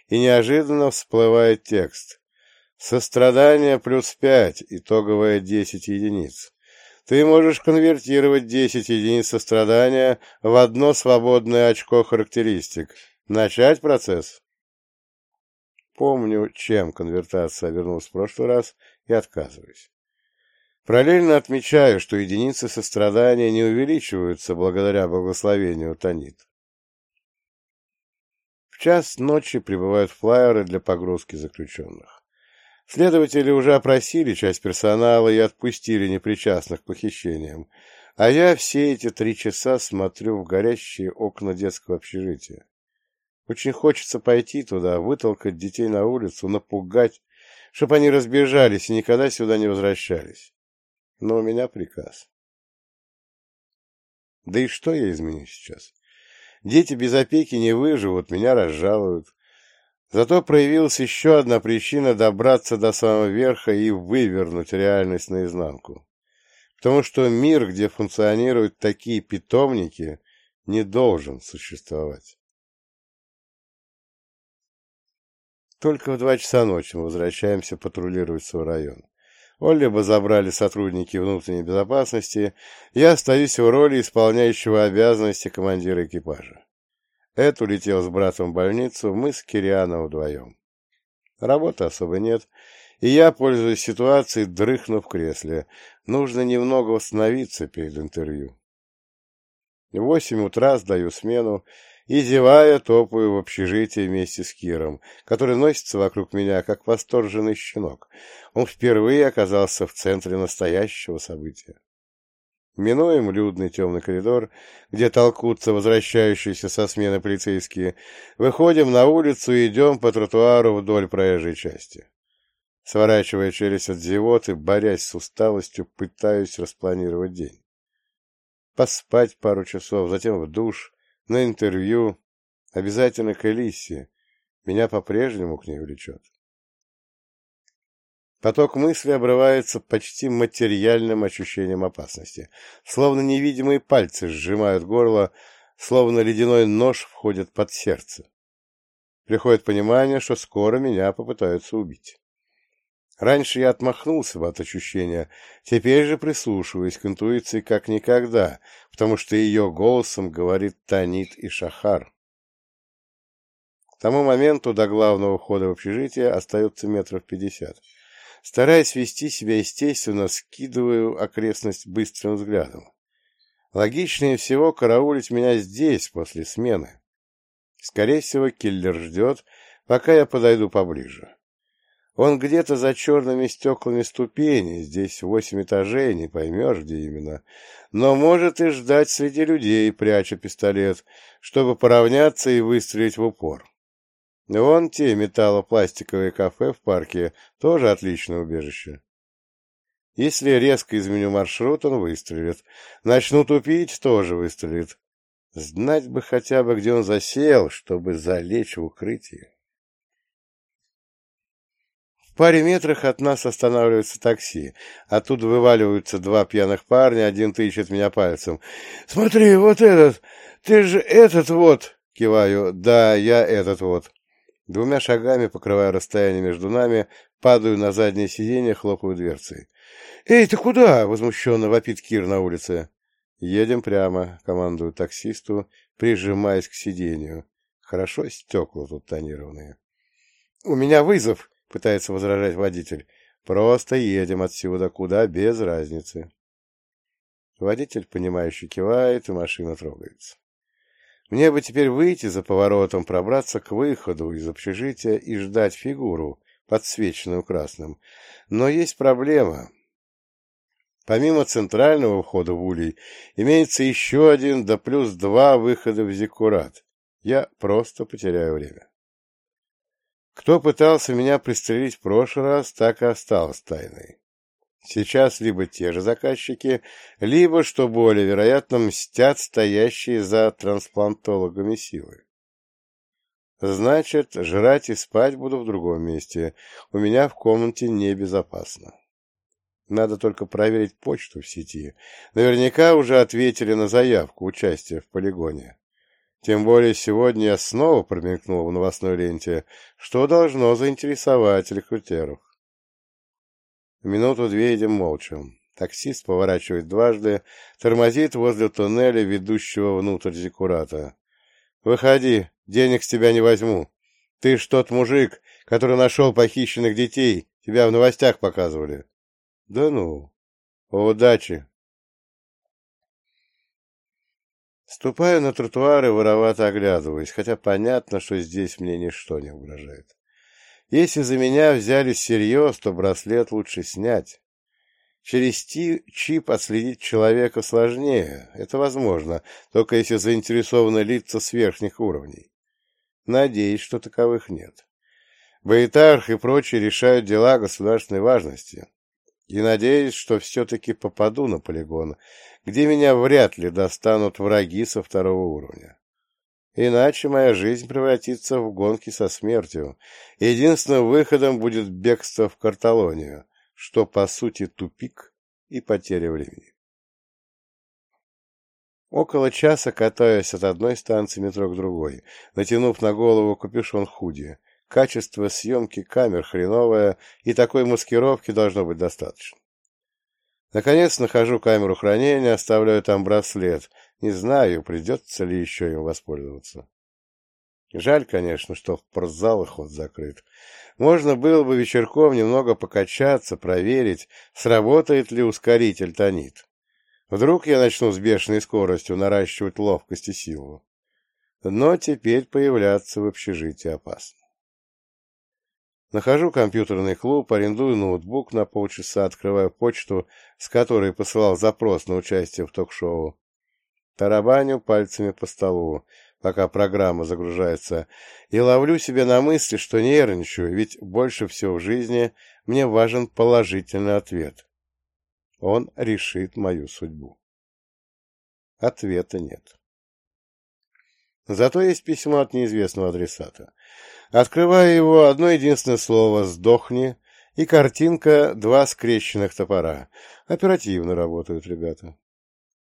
и неожиданно всплывает текст. Сострадание +5, итоговое 10 единиц. Ты можешь конвертировать 10 единиц сострадания в одно свободное очко характеристик. Начать процесс. Помню, чем конвертация обернулась в прошлый раз, и отказываюсь. Параллельно отмечаю, что единицы сострадания не увеличиваются благодаря благословению Танит. В час ночи прибывают флайеры для погрузки заключенных. Следователи уже опросили часть персонала и отпустили непричастных к похищениям, а я все эти 3 часа смотрю в горящие окна детского общежития. Очень хочется пойти туда, вытолкать детей на улицу, напугать, чтобы они разбежались и никогда сюда не возвращались. Но у меня приказ. Да и что я изменю сейчас? Дети без опеки не выживут, меня разжалуют. Зато проявилась еще одна причина добраться до самого верха и вывернуть реальность наизнанку. Потому что мир, где функционируют такие питомники, не должен существовать. Только в 2 часа ночи мы возвращаемся патрулировать свой район. Оллиба забрали сотрудники внутренней безопасности, я остаюсь в роли исполняющего обязанности командира экипажа. Эд улетел с братом в больницу, мы с Кирианом вдвоем. Работы особо нет, и я, пользуясь ситуацией, дрыхну в кресле. Нужно немного восстановиться перед интервью. В 8 утра сдаю смену и, зевая, топаю в общежитие вместе с Киром, который носится вокруг меня, как восторженный щенок. Он впервые оказался в центре настоящего события. Минуем людный темный коридор, где толкутся возвращающиеся со смены полицейские, выходим на улицу и идем по тротуару вдоль проезжей части. Сворачивая челюсть от зевоты, борясь с усталостью, пытаюсь распланировать день. Поспать пару часов, затем в душ, на интервью, обязательно к Элиссе. Меня по-прежнему к ней влечет. Поток мыслей обрывается почти материальным ощущением опасности. Словно невидимые пальцы сжимают горло, словно ледяной нож входит под сердце. Приходит понимание, что скоро меня попытаются убить. Раньше я отмахнулся бы от ощущения, теперь же прислушиваюсь к интуиции как никогда, потому что ее голосом говорит Танит и Шахар. К тому моменту до главного входа в общежитие остается 50 метров. Стараясь вести себя естественно, скидываю окрестность быстрым взглядом. Логичнее всего караулить меня здесь, после смены. Скорее всего, киллер ждет, пока я подойду поближе. Он где-то за черными стеклами ступеней, здесь 8 этажей, не поймешь, где именно, но может и ждать среди людей, пряча пистолет, чтобы поравняться и выстрелить в упор. Вон те металлопластиковые кафе в парке тоже отличное убежище. Если резко изменю маршрут, он выстрелит. Начну тупить, тоже выстрелит. Знать бы хотя бы, где он засел, чтобы залечь в укрытие. В паре метрах от нас останавливается такси. Оттуда вываливаются 2 пьяных парня, один тычет меня пальцем. «Смотри, вот этот! Ты же этот вот!» Киваю. «Да, я этот вот». 2 шагами, покрывая расстояние между нами, падаю на заднее сиденье, хлопаю дверцей. «Эй, ты куда?» — возмущенно вопит Кир на улице. «Едем прямо», — командую таксисту, прижимаясь к сиденью. Хорошо стекла тут тонированные. «У меня вызов», — пытается возражать водитель. «Просто едем отсюда, куда, без разницы». Водитель, понимающе кивает, и машина трогается. Мне бы теперь выйти за поворотом, пробраться к выходу из общежития и ждать фигуру, подсвеченную красным. Но есть проблема. Помимо центрального входа в улей, имеется еще один, да плюс 2 выхода в зиккурат. Я просто потеряю время. Кто пытался меня пристрелить в прошлый раз, так и осталось тайной. Сейчас либо те же заказчики, либо, что более вероятно, мстят стоящие за трансплантологами силы. Значит, жрать и спать буду в другом месте. У меня в комнате небезопасно. Надо только проверить почту в сети. Наверняка уже ответили на заявку участия в полигоне. Тем более сегодня я снова промелькнул в новостной ленте, что должно заинтересовать рекрутеров. Минуту-две идем молча. Таксист поворачивает дважды, тормозит возле туннеля, ведущего внутрь зиккурата. «Выходи, денег с тебя не возьму. Ты ж тот мужик, который нашел похищенных детей, тебя в новостях показывали». «Да ну, удачи». Ступаю на тротуар и воровато оглядываюсь, хотя понятно, что здесь мне ничто не угрожает. Если за меня взялись всерьез, то браслет лучше снять. Через чип отследить человека сложнее, это возможно, только если заинтересованы лица с верхних уровней. Надеюсь, что таковых нет. Бейтарх и прочие решают дела государственной важности. И надеюсь, что все-таки попаду на полигон, где меня вряд ли достанут враги со второго уровня. Иначе моя жизнь превратится в гонки со смертью. Единственным выходом будет бегство в Карталонию, что, по сути, тупик и потеря времени. Около часа катаюсь от одной станции метро к другой, натянув на голову капюшон худи. Качество съемки камер хреновое, и такой маскировки должно быть достаточно. Наконец нахожу камеру хранения, оставляю там браслет. Не знаю, придется ли еще им воспользоваться. Жаль, конечно, что в спортзалах ход закрыт. Можно было бы вечерком немного покачаться, проверить, сработает ли ускоритель тонит. Вдруг я начну с бешеной скоростью наращивать ловкость и силу. Но теперь появляться в общежитии опасно. Нахожу компьютерный клуб, арендую ноутбук на полчаса, открываю почту, с которой посылал запрос на участие в ток-шоу. Тарабаню пальцами по столу, пока программа загружается, и ловлю себя на мысли, что нервничаю, ведь больше всего в жизни мне важен положительный ответ. Он решит мою судьбу. Ответа нет. Зато есть письмо от неизвестного адресата. Открываю его, одно единственное слово «сдохни» и картинка «два скрещенных топора». Оперативно работают ребята.